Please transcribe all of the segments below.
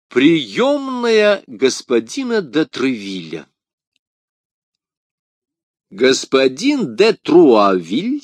Приемная господина де Тревилля. Господин де Труавиль,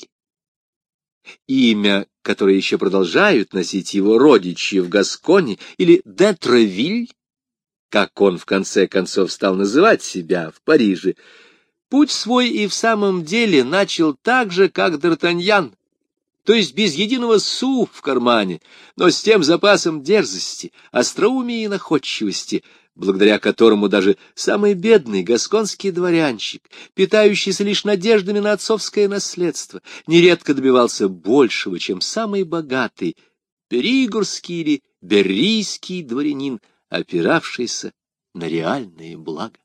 имя, которое еще продолжают носить его родичи в Гасконе, или де Тревиль, как он в конце концов стал называть себя в Париже, путь свой и в самом деле начал так же, как Д'Артаньян, то есть без единого су в кармане, но с тем запасом дерзости, остроумия и находчивости, благодаря которому даже самый бедный гасконский дворянчик, питающийся лишь надеждами на отцовское наследство, нередко добивался большего, чем самый богатый перигорский или беррийский дворянин, опиравшийся на реальные блага.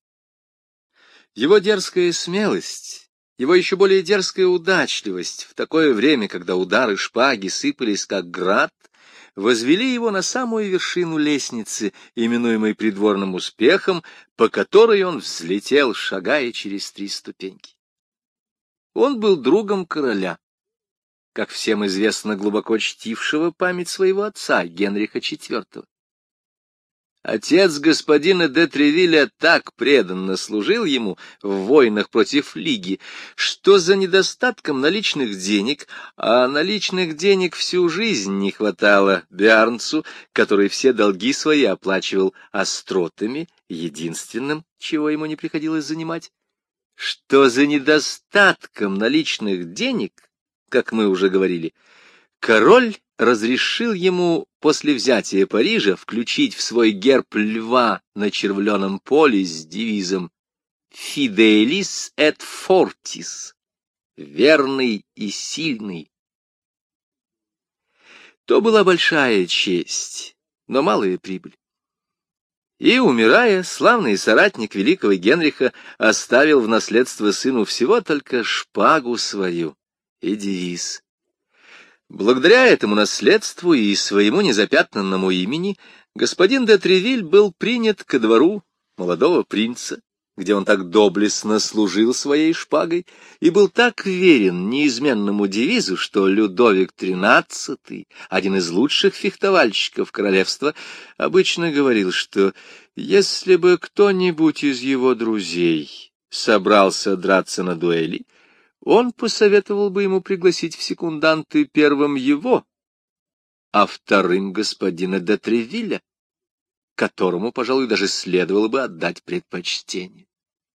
Его дерзкая смелость, его еще более дерзкая удачливость в такое время, когда удары шпаги сыпались как град, возвели его на самую вершину лестницы, именуемой придворным успехом, по которой он взлетел, шагая через 3 ступеньки. Он был другом короля, как всем известно, глубоко чтившего память своего отца, Генриха IV. Отец господина де Тревилля так преданно служил ему в войнах против Лиги, что за недостатком наличных денег, а наличных денег всю жизнь не хватало Биарнцу, который все долги свои оплачивал остротами, единственным, чего ему не приходилось занимать, что за недостатком наличных денег, как мы уже говорили, король разрешил ему после взятия Парижа включить в свой герб льва на червленом поле с девизом «Fidelis et fortis» — «Верный и сильный». То была большая честь, но малая прибыль. И, умирая, славный соратник великого Генриха оставил в наследство сыну всего только шпагу свою и девиз. Благодаря этому наследству и своему незапятнанному имени господин де Тревиль был принят ко двору молодого принца, где он так доблестно служил своей шпагой и был так верен неизменному девизу, что Людовик XIII, один из лучших фехтовальщиков королевства, обычно говорил, что если бы кто-нибудь из его друзей собрался драться на дуэли, он посоветовал бы ему пригласить в секунданты первым его, а вторым господина де Тревилля, которому, пожалуй, даже следовало бы отдать предпочтение.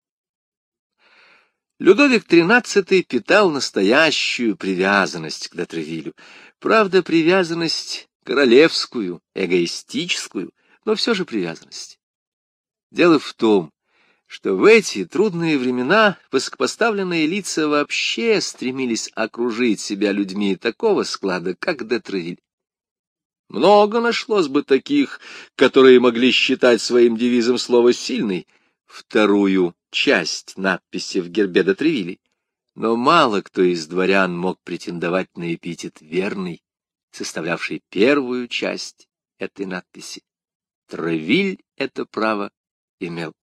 Людовик XIII питал настоящую привязанность к де Тревилю. Правда, привязанность королевскую, эгоистическую, но все же привязанность. Дело в том, что в эти трудные времена высокопоставленные лица вообще стремились окружить себя людьми такого склада, как де Тревиль. Много нашлось бы таких, которые могли считать своим девизом слово «сильный», вторую часть надписи в гербе де Тревилля, но мало кто из дворян мог претендовать на эпитет «верный», составлявший первую часть этой надписи. Тревиль это право имел.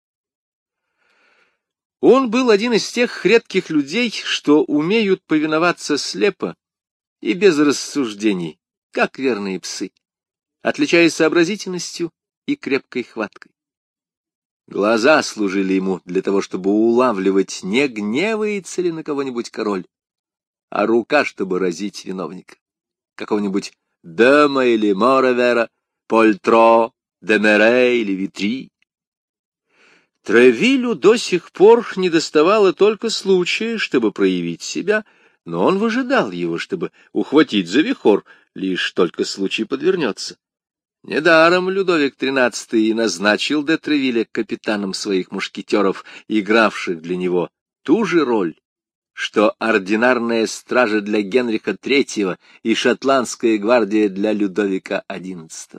Он был один из тех редких людей, что умеют повиноваться слепо и без рассуждений, как верные псы, отличаясь сообразительностью и крепкой хваткой. Глаза служили ему для того, чтобы улавливать, не гневается ли на кого-нибудь король, а рука, чтобы разить виновника, какого-нибудь Дема или Моравера, Польтро, Демере или Витри. Тревилю до сих пор недоставало только случая, чтобы проявить себя, но он выжидал его, чтобы ухватить за вихор, лишь только случай подвернется. Недаром Людовик XIII назначил де Тревилля капитаном своих мушкетеров, игравших для него ту же роль, что ординарная стража для Генриха III и шотландская гвардия для Людовика XI.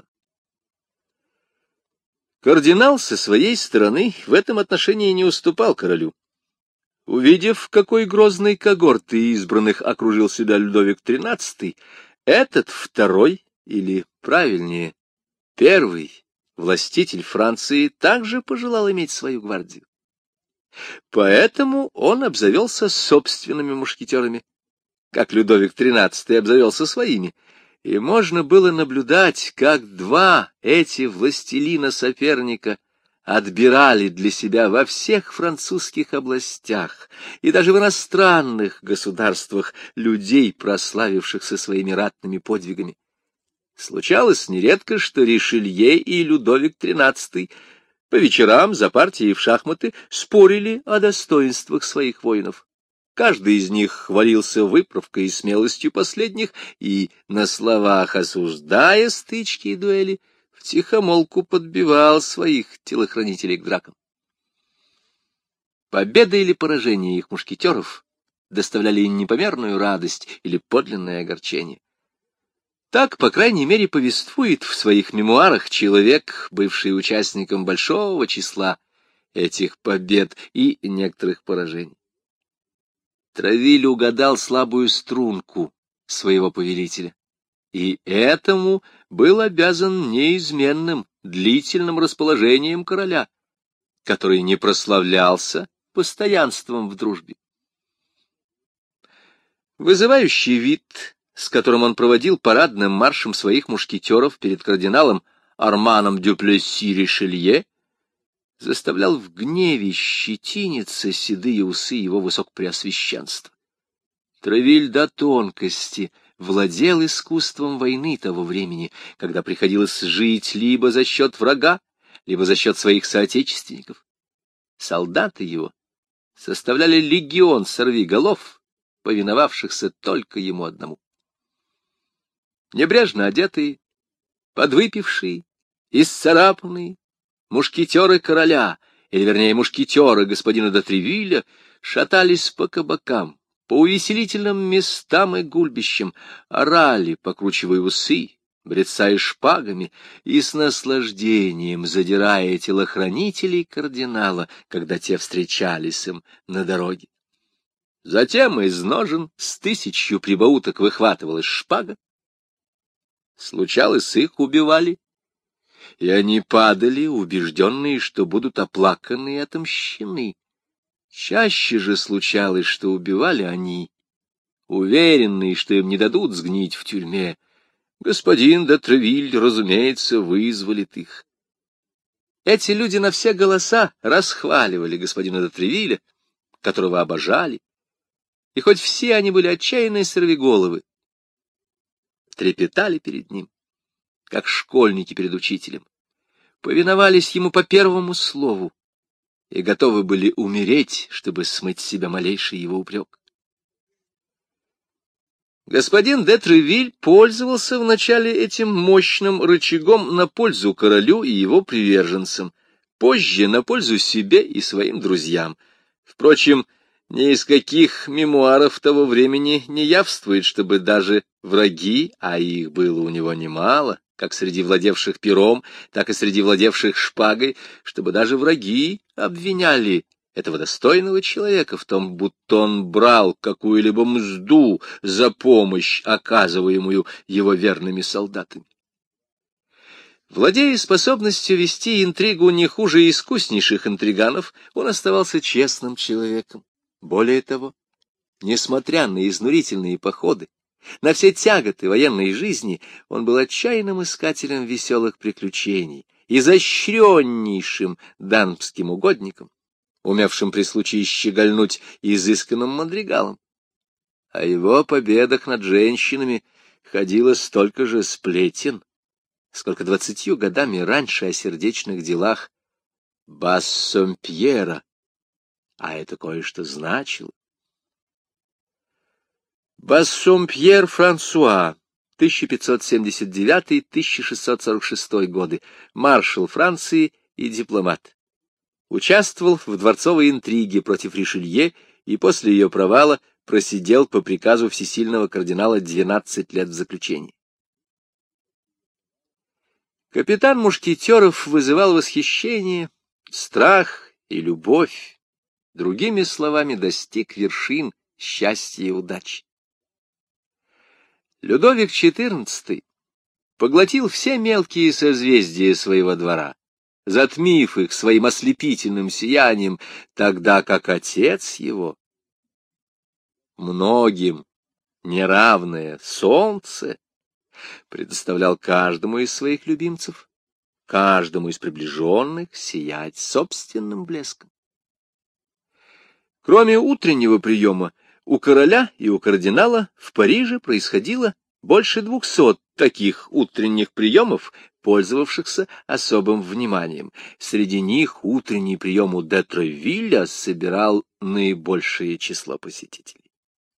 Кардинал со своей стороны в этом отношении не уступал королю. Увидев, какой грозной когорты избранных окружил себя Людовик XIII, этот второй, или правильнее, первый властитель Франции также пожелал иметь свою гвардию. Поэтому он обзавелся собственными мушкетерами, как Людовик XIII обзавелся своими, И можно было наблюдать, как два эти властелина-соперника отбирали для себя во всех французских областях и даже в иностранных государствах людей, прославившихся своими ратными подвигами. Случалось нередко, что Ришелье и Людовик XIII по вечерам за партией в шахматы спорили о достоинствах своих воинов. Каждый из них хвалился выправкой и смелостью последних и, на словах осуждая стычки и дуэли, втихомолку подбивал своих телохранителей к дракам. Победа или поражение их мушкетеров доставляли непомерную радость или подлинное огорчение. Так, по крайней мере, повествует в своих мемуарах человек, бывший участником большого числа этих побед и некоторых поражений. Травиль угадал слабую струнку своего повелителя, и этому был обязан неизменным, длительным расположением короля, который не прославлялся постоянством в дружбе. Вызывающий вид, с которым он проводил парадным маршем своих мушкетеров перед кардиналом Арманом Дюплесси Ришелье, заставлял в гневе щетиниться седые усы его высокопреосвященства. Травиль до тонкости владел искусством войны того времени, когда приходилось жить либо за счет врага, либо за счет своих соотечественников. Солдаты его составляли легион сорвиголов, повиновавшихся только ему одному. Небрежно одетые, подвыпившие, исцарапанные, мушкетеры короля, или, вернее, мушкетеры господина де Тревилля, шатались по кабакам, по увеселительным местам и гульбищам, орали, покручивая усы, брецая шпагами и с наслаждением задирая телохранителей кардинала, когда те встречались им на дороге. Затем из ножен с 1000 прибауток выхватывалась шпага. Случалось, их убивали, и они падали, убежденные, что будут оплаканы и отомщены. Чаще же случалось, что убивали они, уверенные, что им не дадут сгнить в тюрьме. Господин де Тревиль, разумеется, вызволит их. Эти люди на все голоса расхваливали господина де Тревиля, которого обожали, и хоть все они были отчаянные сорвиголовы, трепетали перед ним, как школьники перед учителем, повиновались ему по первому слову и готовы были умереть, чтобы смыть с себя малейший его упрек. Господин де Тревиль пользовался вначале этим мощным рычагом на пользу королю и его приверженцам, позже на пользу себе и своим друзьям. Впрочем, ни из каких мемуаров того времени не явствует, чтобы даже враги, а их было у него немало, как среди владевших пером, так и среди владевших шпагой, чтобы даже враги обвиняли этого достойного человека в том, будто он брал какую-либо мзду за помощь, оказываемую его верными солдатами. Владея способностью вести интригу не хуже искуснейших интриганов, он оставался честным человеком. Более того, несмотря на изнурительные походы, на все тяготы военной жизни, он был отчаянным искателем веселых приключений, изощреннейшим дамским угодником, умевшим при случае щегольнуть изысканным мадригалом. О его победах над женщинами ходило столько же сплетен, сколько 20 годами раньше о сердечных делах Бассомпьера, а это кое-что значило. Бассомпьер Франсуа, 1579-1646 годы, маршал Франции и дипломат. Участвовал в дворцовой интриге против Ришелье и после ее провала просидел по приказу всесильного кардинала 12 лет в заключении. Капитан мушкетеров вызывал восхищение, страх и любовь, другими словами, достиг вершин счастья и удачи. Людовик XIV поглотил все мелкие созвездия своего двора, затмив их своим ослепительным сиянием, тогда как отец его, многим неравное солнце, предоставлял каждому из своих любимцев, каждому из приближенных сиять собственным блеском. Кроме утреннего приема, у короля и у кардинала в Париже происходило больше 200 таких утренних приемов, пользовавшихся особым вниманием. Среди них утренний прием у де Тревилля собирал наибольшее число посетителей.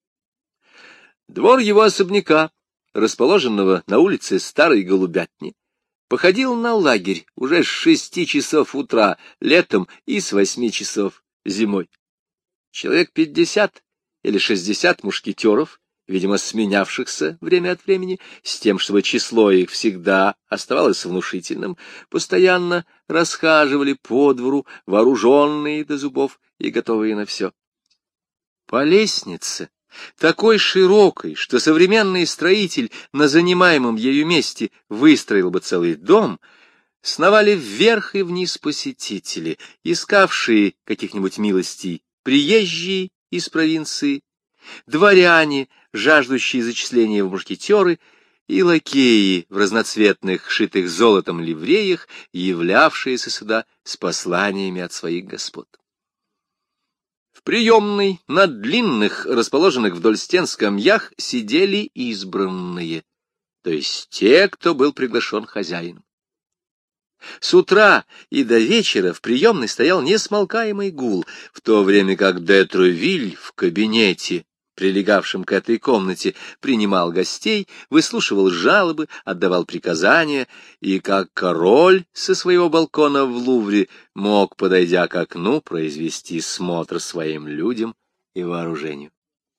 Двор его особняка, расположенного на улице Старой Голубятни, походил на лагерь уже с 6 часов утра летом и с 8 часов зимой. Человек 50 или 60 мушкетеров, видимо, сменявшихся время от времени, с тем, чтобы число их всегда оставалось внушительным, постоянно расхаживали по двору, вооруженные до зубов и готовые на все. По лестнице, такой широкой, что современный строитель на занимаемом ею месте выстроил бы целый дом, сновали вверх и вниз посетители, искавшие каких-нибудь милостей, приезжие из провинции, дворяне, жаждущие зачисления в мушкетеры, и лакеи в разноцветных, шитых золотом ливреях, являвшиеся сюда с посланиями от своих господ. В приемной на длинных, расположенных вдоль стен скамьях, сидели избранные, то есть те, кто был приглашен хозяином. С утра и до вечера в приемной стоял несмолкаемый гул, в то время как де Тревиль в кабинете, прилегавшем к этой комнате, принимал гостей, выслушивал жалобы, отдавал приказания, и как король со своего балкона в Лувре мог, подойдя к окну, произвести смотр своим людям и вооружению.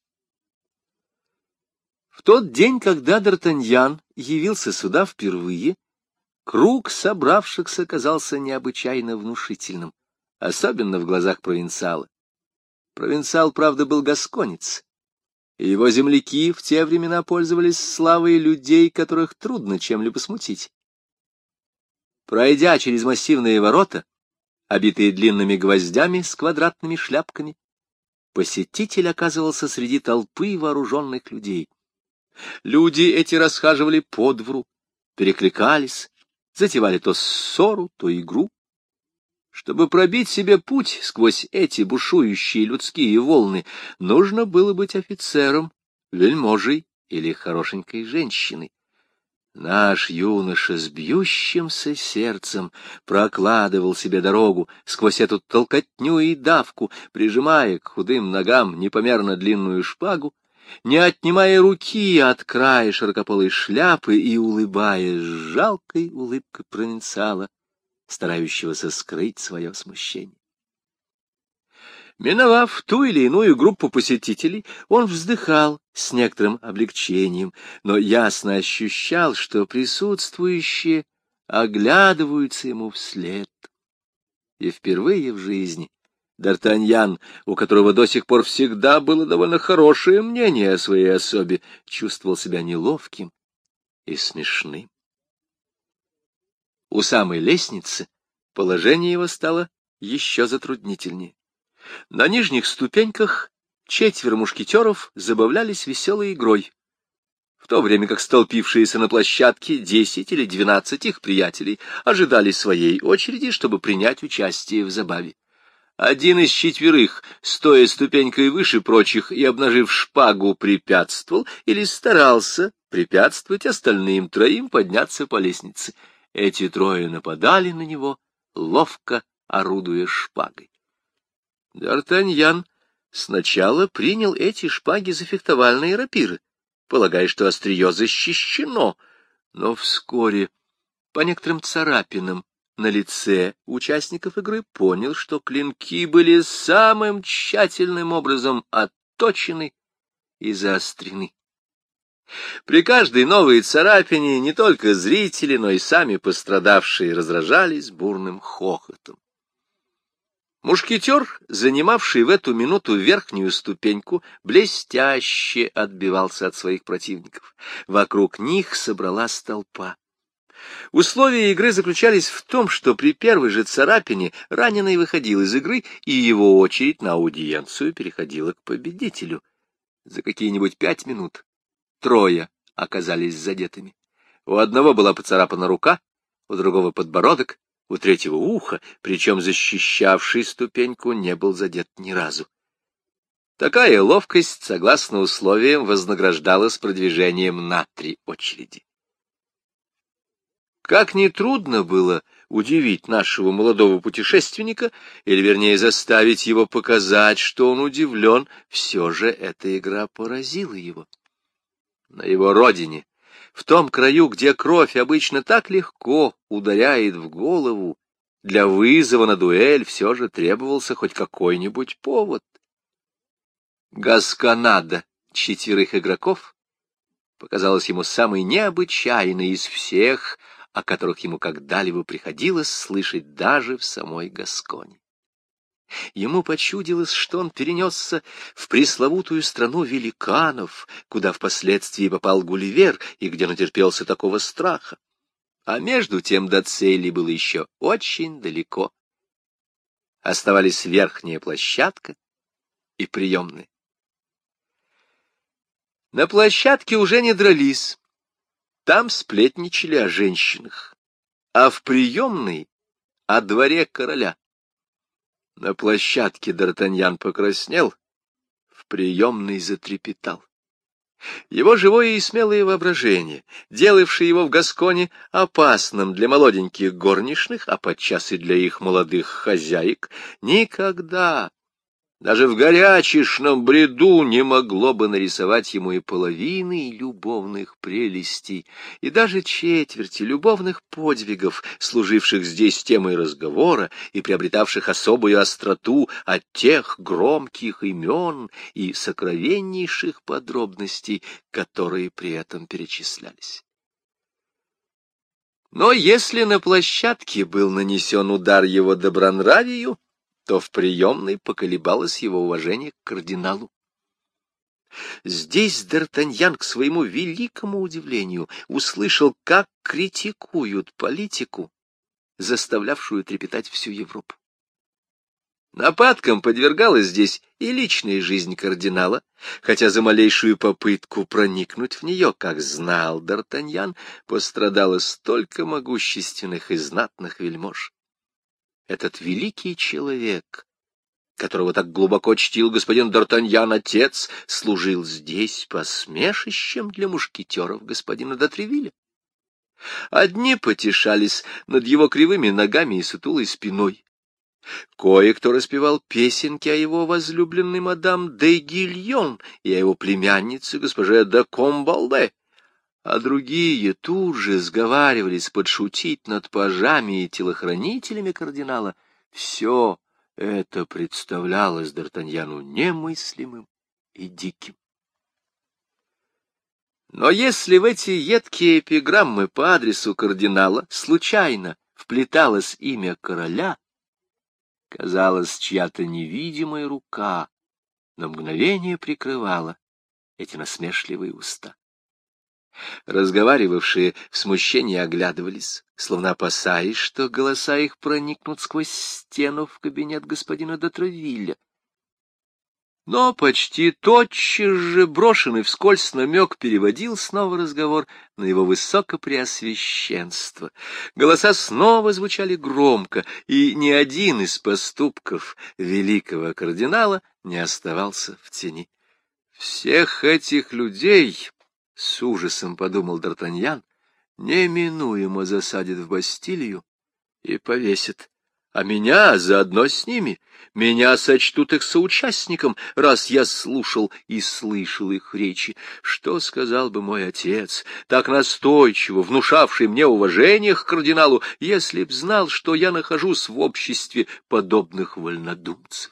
В тот день, когда Д'Артаньян явился сюда впервые, круг собравшихся казался необычайно внушительным, особенно в глазах провинциала. Провинциал, правда, был гасконец, и его земляки в те времена пользовались славой людей, которых трудно чем-либо смутить. Пройдя через массивные ворота, обитые длинными гвоздями с квадратными шляпками, посетитель оказывался среди толпы вооруженных людей. Люди эти расхаживали по двору, перекликались, затевали то ссору, то игру. Чтобы пробить себе путь сквозь эти бушующие людские волны, нужно было быть офицером, вельможей или хорошенькой женщиной. Наш юноша с бьющимся сердцем прокладывал себе дорогу сквозь эту толкотню и давку, прижимая к худым ногам непомерно длинную шпагу, не отнимая руки от края широкополой шляпы и улыбаясь жалкой улыбкой провинциала, старающегося скрыть свое смущение. Миновав ту или иную группу посетителей, он вздыхал с некоторым облегчением, но ясно ощущал, что присутствующие оглядываются ему вслед. И впервые в жизни Д'Артаньян, у которого до сих пор всегда было довольно хорошее мнение о своей особе, чувствовал себя неловким и смешным. У самой лестницы положение его стало еще затруднительнее. На нижних ступеньках 4 мушкетеров забавлялись веселой игрой, в то время как столпившиеся на площадке 10 или 12 их приятелей ожидали своей очереди, чтобы принять участие в забаве. Один из 4, стоя ступенькой выше прочих и обнажив шпагу, препятствовал или старался препятствовать остальным 3 подняться по лестнице. Эти 3 нападали на него, ловко орудуя шпагой. Д'Артаньян сначала принял эти шпаги за фехтовальные рапиры, полагая, что острие защищено, но вскоре, по некоторым царапинам на лице участников игры, понял, что клинки были самым тщательным образом отточены и заострены. При каждой новой царапине не только зрители, но и сами пострадавшие разражались бурным хохотом. Мушкетер, занимавший в эту минуту верхнюю ступеньку, блестяще отбивался от своих противников. Вокруг них собралась толпа. Условия игры заключались в том, что при первой же царапине раненый выходил из игры, и его очередь на аудиенцию переходила к победителю. За какие-нибудь 5 минут 3 оказались задетыми. У одного была поцарапана рука, у другого подбородок, у третьего ухо, причем защищавший ступеньку не был задет ни разу. Такая ловкость, согласно условиям, вознаграждалась продвижением на 3 очереди. Как ни трудно было удивить нашего молодого путешественника, или, вернее, заставить его показать, что он удивлен, все же эта игра поразила его. На его родине, в том краю, где кровь обычно так легко ударяет в голову, для вызова на дуэль все же требовался хоть какой-нибудь повод. Гасконада 4 игроков показалась ему самой необычайной из всех, о которых ему когда-либо приходилось слышать даже в самой Гасконе. Ему почудилось, что он перенесся в пресловутую страну великанов, куда впоследствии попал Гулливер и где натерпелся такого страха. А между тем до цели было еще очень далеко. Оставались верхняя площадка и приемная. На площадке уже не дрались. Там сплетничали о женщинах, а в приемной — о дворе короля. На площадке Д'Артаньян покраснел, в приемной затрепетал. Его живое и смелое воображение, делавшее его в Гасконе опасным для молоденьких горничных, а подчас и для их молодых хозяек, никогда, даже в горячешном бреду, не могло бы нарисовать ему и половины любовных прелестей, и даже четверти любовных подвигов, служивших здесь темой разговора и приобретавших особую остроту от тех громких имен и сокровеннейших подробностей, которые при этом перечислялись. Но если на площадке был нанесен удар его добронравию, то в приемной поколебалось его уважение к кардиналу. Здесь Д'Артаньян, к своему великому удивлению, услышал, как критикуют политику, заставлявшую трепетать всю Европу. Нападкам подвергалась здесь и личная жизнь кардинала, хотя за малейшую попытку проникнуть в нее, как знал Д'Артаньян, пострадало столько могущественных и знатных вельмож. Этот великий человек, которого так глубоко чтил господин Д'Артаньян, отец, служил здесь посмешищем для мушкетеров господина де Тревилля. Одни потешались над его кривыми ногами и сутулой спиной. Кое-кто распевал песенки о его возлюбленной мадам де Гильон и о его племяннице госпоже де Комбалде, а другие тут же сговаривались подшутить над пажами и телохранителями кардинала. Все это представлялось Д'Артаньяну немыслимым и диким. Но если в эти едкие эпиграммы по адресу кардинала случайно вплеталось имя короля, казалось, чья-то невидимая рука на мгновение прикрывала эти насмешливые уста. Разговаривавшие в смущении оглядывались, словно опасаясь, что голоса их проникнут сквозь стену в кабинет господина де Тревилля. Но почти тотчас же брошенный вскользь намек переводил снова разговор на его высокопреосвященство. Голоса снова звучали громко, и ни один из поступков великого кардинала не оставался в тени. Всех этих людей, с ужасом подумал Д'Артаньян, неминуемо засадят в Бастилию и повесят. А меня заодно с ними, меня сочтут их соучастником, раз я слушал и слышал их речи. Что сказал бы мой отец, так настойчиво внушавший мне уважение к кардиналу, если б знал, что я нахожусь в обществе подобных вольнодумцев?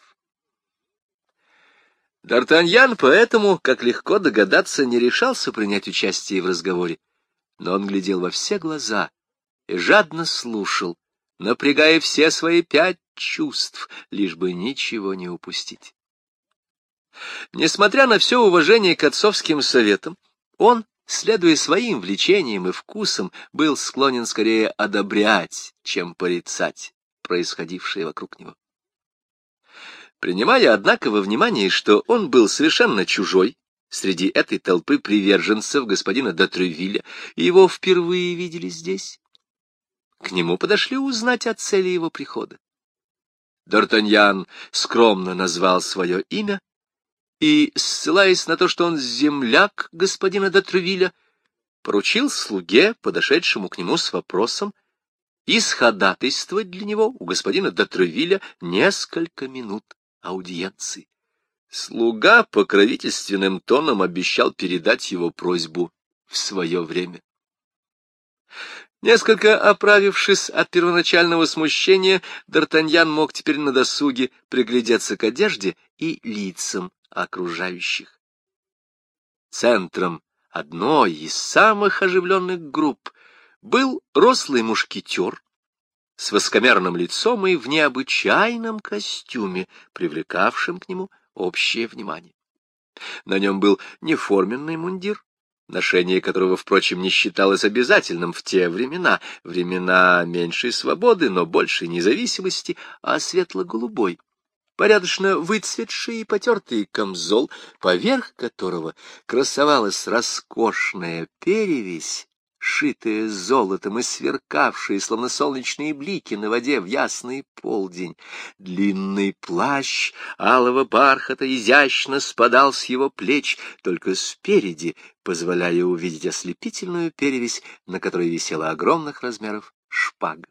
Д'Артаньян поэтому, как легко догадаться, не решался принять участие в разговоре, но он глядел во все глаза и жадно слушал, напрягая все свои 5 чувств, лишь бы ничего не упустить. Несмотря на все уважение к отцовским советам, он, следуя своим влечениям и вкусам, был склонен скорее одобрять, чем порицать происходившее вокруг него. Принимая, однако, во внимание, что он был совершенно чужой среди этой толпы приверженцев господина де Тревилля, его впервые видели здесь. К нему подошли узнать о цели его прихода. Д'Артаньян скромно назвал свое имя и, ссылаясь на то, что он земляк господина де Тревилля, поручил слуге, подошедшему к нему с вопросом, исходатайствовать для него у господина де Тревилля несколько минут аудиенции. Слуга покровительственным тоном обещал передать его просьбу в свое время. Несколько оправившись от первоначального смущения, Д'Артаньян мог теперь на досуге приглядеться к одежде и лицам окружающих. Центром одной из самых оживленных групп был рослый мушкетер с высокомерным лицом и в необычайном костюме, привлекавшим к нему общее внимание. На нем был неформенный мундир, ношение которого, впрочем, не считалось обязательным в те времена, времена меньшей свободы, но большей независимости, а светло-голубой, порядочно выцветший и потертый камзол, поверх которого красовалась роскошная перевесь, шитая золотом и сверкавшая, словно солнечные блики на воде в ясный полдень. Длинный плащ алого бархата изящно спадал с его плеч, только спереди, позволяя увидеть ослепительную перевесь, на которой висела огромных размеров шпага.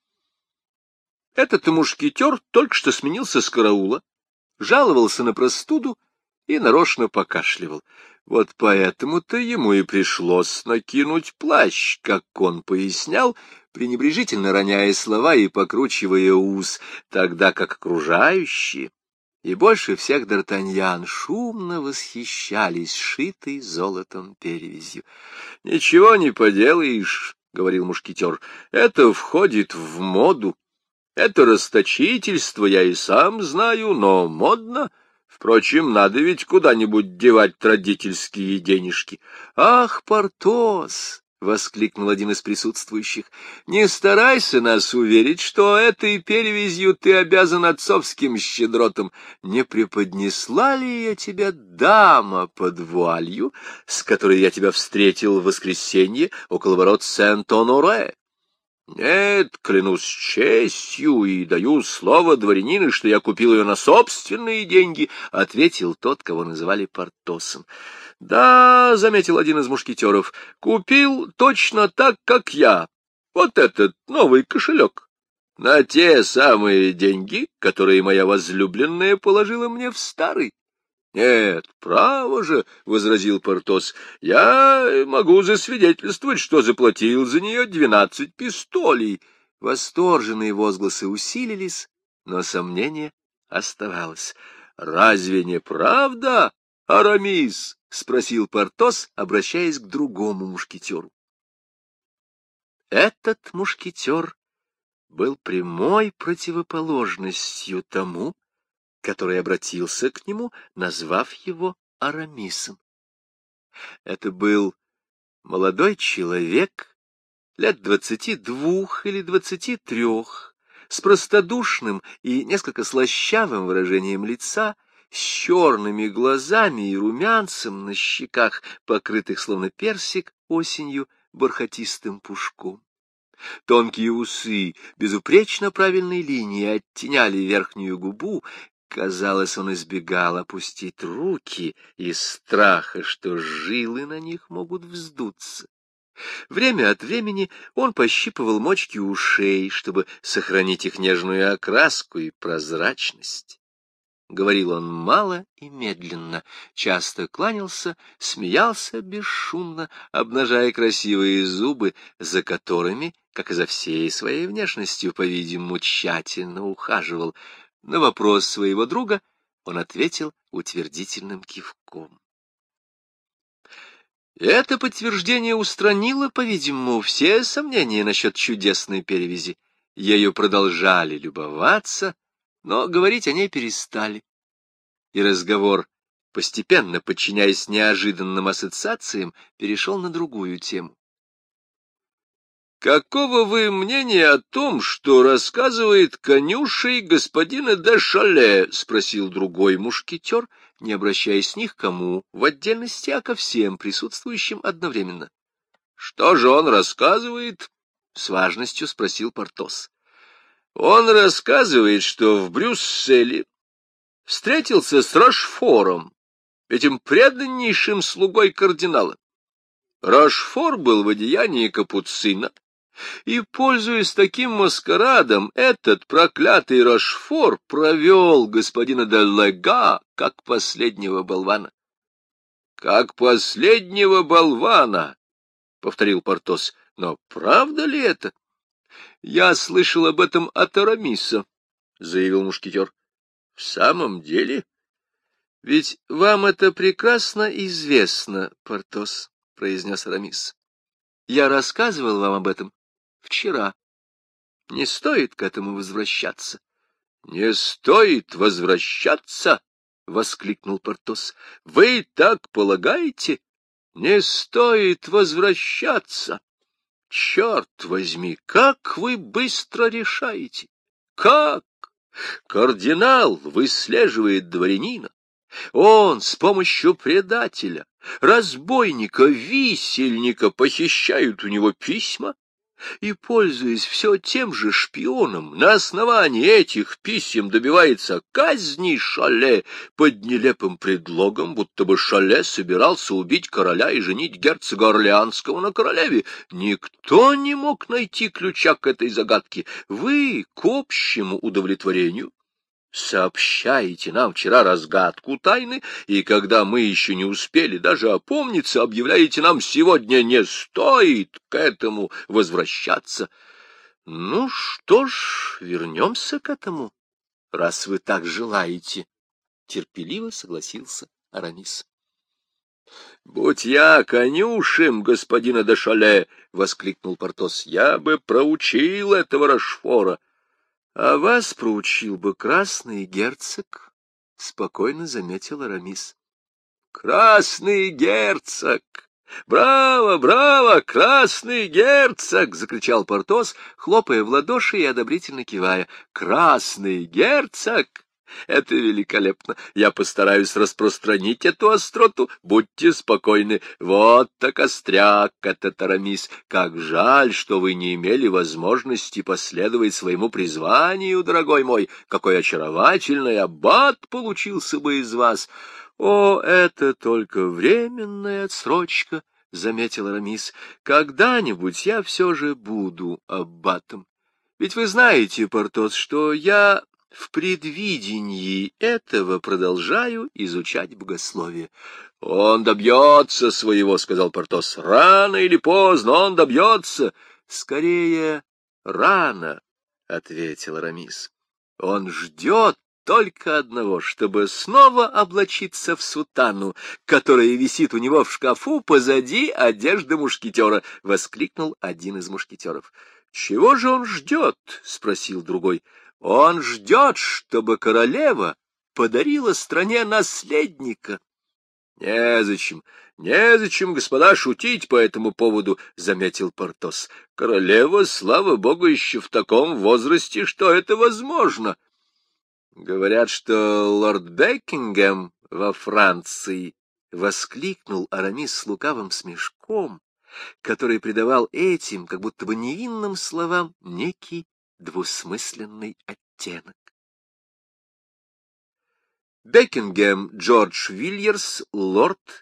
Этот мушкетер только что сменился с караула, жаловался на простуду и нарочно покашливал. Вот поэтому-то ему и пришлось накинуть плащ, как он пояснял, пренебрежительно роняя слова и покручивая ус, тогда как окружающие, и больше всех Д'Артаньян, шумно восхищались шитой золотом перевязью. — Ничего не поделаешь, — говорил мушкетер, — это входит в моду. Это расточительство, я и сам знаю, но модно. Впрочем, надо ведь куда-нибудь девать родительские денежки. — Ах, Портос! — воскликнул один из присутствующих. — Не старайся нас уверить, что этой перевязью ты обязан отцовским щедротам. Не преподнесла ли я тебе дама под вуалью, с которой я тебя встретил в воскресенье около ворот Сент-Оноре? — Нет, клянусь честью и даю слово дворянина, что я купил ее на собственные деньги, — ответил тот, кого называли Портосом. — Да, — заметил один из мушкетеров, — купил точно так, как я. Вот этот новый кошелек. На те самые деньги, которые моя возлюбленная положила мне в старый. — Нет, право же, — возразил Портос, — я могу засвидетельствовать, что заплатил за нее 12 пистолей. Восторженные возгласы усилились, но сомнение оставалось. — Разве не правда, Арамис? — спросил Портос, обращаясь к другому мушкетеру. Этот мушкетер был прямой противоположностью тому, который обратился к нему, назвав его Арамисом. Это был молодой человек, лет 22 или 23, с простодушным и несколько слащавым выражением лица, с черными глазами и румянцем на щеках, покрытых словно персик осенью бархатистым пушком. Тонкие усы безупречно правильной линии оттеняли верхнюю губу. Казалось, он избегал опустить руки из страха, что жилы на них могут вздуться. Время от времени он пощипывал мочки ушей, чтобы сохранить их нежную окраску и прозрачность. Говорил он мало и медленно, часто кланялся, смеялся бесшумно, обнажая красивые зубы, за которыми, как и за всей своей внешностью, по-видимому, тщательно ухаживал. На вопрос своего друга он ответил утвердительным кивком. Это подтверждение устранило, по-видимому, все сомнения насчет чудесной перевязи. Ею продолжали любоваться, но говорить о ней перестали. И разговор, постепенно подчиняясь неожиданным ассоциациям, перешел на другую тему. «Какого вы мнения о том, что рассказывает конюшей господина де Шале?» — спросил другой мушкетер, не обращаясь ни к кому в отдельности, а ко всем присутствующим одновременно. — Что же он рассказывает? — с важностью спросил Портос. — Он рассказывает, что в Брюсселе встретился с Рошфором, этим преданнейшим слугой кардинала. Рошфор был в одеянии капуцина, и, пользуясь таким маскарадом, этот проклятый Рошфор провел господина де Лега как последнего болвана. — Как последнего болвана, — повторил Портос. — Но правда ли это? — Я слышал об этом от Арамиса, — заявил мушкетер. — В самом деле? — Ведь вам это прекрасно известно, Портос, — произнес Арамис. — Я рассказывал вам об этом вчера. Не стоит к этому возвращаться. — Не стоит возвращаться? — воскликнул Портос. — Вы так полагаете? Не стоит возвращаться. Черт возьми, как вы быстро решаете! Как? Кардинал выслеживает дворянина. Он с помощью предателя, разбойника, висельника похищает у него письма и, пользуясь все тем же шпионом, на основании этих писем добивается казни Шале под нелепым предлогом, будто бы Шале собирался убить короля и женить герцога Орлеанского на королеве. Никто не мог найти ключа к этой загадке. Вы, к общему удовлетворению, сообщаете нам вчера разгадку тайны, и когда мы еще не успели даже опомниться, объявляете нам сегодня не стоит к этому возвращаться. Ну что ж, вернемся к этому, раз вы так желаете, — терпеливо согласился Арамис. — Будь я конюшем господина де Шале, — воскликнул Портос, — я бы проучил этого Рошфора. — А вас проучил бы красный герцог, — спокойно заметил Арамис. — Красный герцог! Браво, браво, красный герцог! — закричал Портос, хлопая в ладоши и одобрительно кивая. — Красный герцог! Это великолепно. Я постараюсь распространить эту остроту. Будьте спокойны. Вот так остряк этот Арамис. Как жаль, что вы не имели возможности последовать своему призванию, дорогой мой. Какой очаровательный аббат получился бы из вас. О, это только временная отсрочка, — заметил Арамис. Когда-нибудь я все же буду аббатом. Ведь вы знаете, Портос, что я в предвидении этого продолжаю изучать богословие. — Он добьется своего, — сказал Портос. — Рано или поздно он добьется. — Скорее, рано, — ответил Арамис. — Он ждет только одного, чтобы снова облачиться в сутану, которая висит у него в шкафу позади одежды мушкетера, — воскликнул один из мушкетеров. — Чего же он ждет? — спросил другой. — Он ждет, чтобы королева подарила стране наследника. — Незачем, господа, шутить по этому поводу, — заметил Портос. — Королева, слава богу, еще в таком возрасте, что это возможно. — Говорят, что лорд Бекингем во Франции, — воскликнул Арамис с лукавым смешком, который придавал этим, как будто бы невинным словам, некий двусмысленный оттенок. Бекингем Джордж Вильерс, лорд,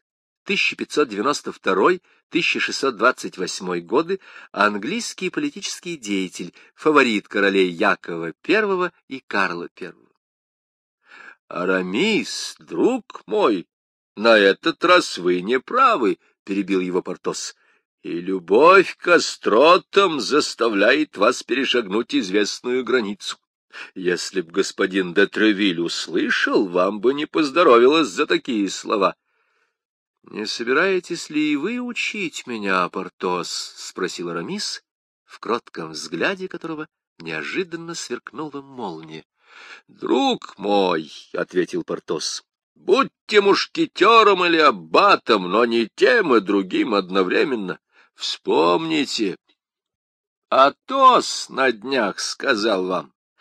1592-1628 годы, английский политический деятель, фаворит королей Якова I и Карла I. — Арамис, друг мой, на этот раз вы не правы, — перебил его Портос. — И любовь к остротам заставляет вас перешагнуть известную границу. Если б господин де Тревиль услышал, вам бы не поздоровилось за такие слова. — Не собираетесь ли и вы учить меня, Портос? — спросил Арамис, в кротком взгляде которого неожиданно сверкнула молния. — Друг мой, — ответил Портос, — будьте мушкетером или аббатом, но не тем и другим одновременно. Вспомните, Атос на днях сказал вам,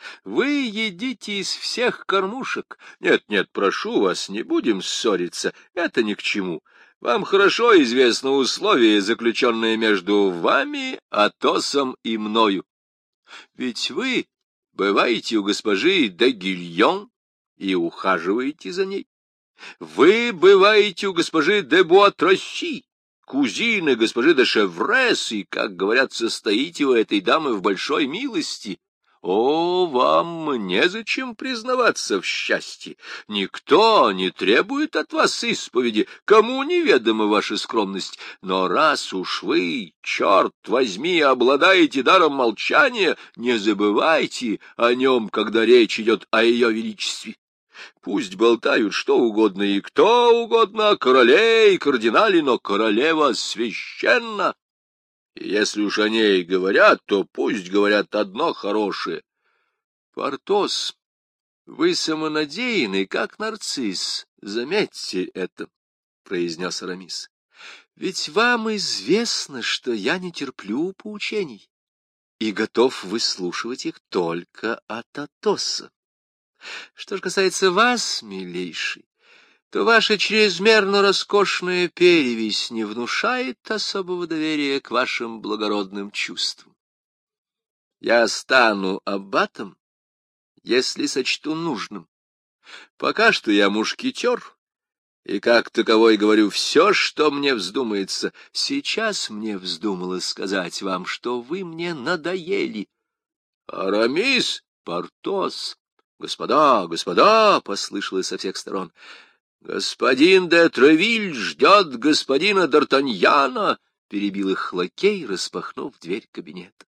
Вы едите из всех кормушек. Нет, нет, прошу вас, не будем ссориться, это ни к чему. Вам хорошо известно условие, заключенное между вами, Атосом и мною. Ведь вы бываете у госпожи де Гильон и ухаживаете за ней. Вы бываете у госпожи де Буатросси, кузины госпожи де Шеврес, и, как говорят, состоите у этой дамы в большой милости. О, вам незачем признаваться в счастье. Никто не требует от вас исповеди, кому неведома ваша скромность. Но раз уж вы, черт возьми, обладаете даром молчания, не забывайте о нем, когда речь идет о ее величестве. Пусть болтают что угодно и кто угодно о короле и кардинале, но королева священна. И если уж о ней говорят, то пусть говорят одно хорошее. Портос, вы самонадеянный, как нарцисс, заметьте это, — произнес Арамис. Ведь вам известно, что я не терплю поучений и готов выслушивать их только от Атоса. Что же касается вас, милейший, то ваша чрезмерно роскошная перевесь не внушает особого доверия к вашим благородным чувствам. Я стану аббатом, если сочту нужным. Пока что я мушкетер, и как таковой говорю все, что мне вздумается. Сейчас мне вздумалось сказать вам, что вы мне надоели. Арамис, Портос, господа, господа, — послышалось со всех сторон. «Господин де Тревиль ждет господина Д'Артаньяна!» — перебил их лакей, распахнув дверь кабинета.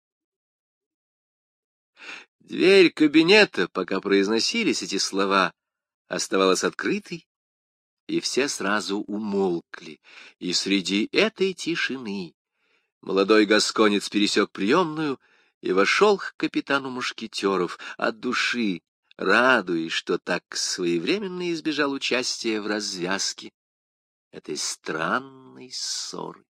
Дверь кабинета, пока произносились эти слова, оставалась открытой, и все сразу умолкли, и среди этой тишины молодой гасконец пересек приемную и вошел к капитану мушкетеров от души, радуясь, что так своевременно избежал участия в развязке этой странной ссоры.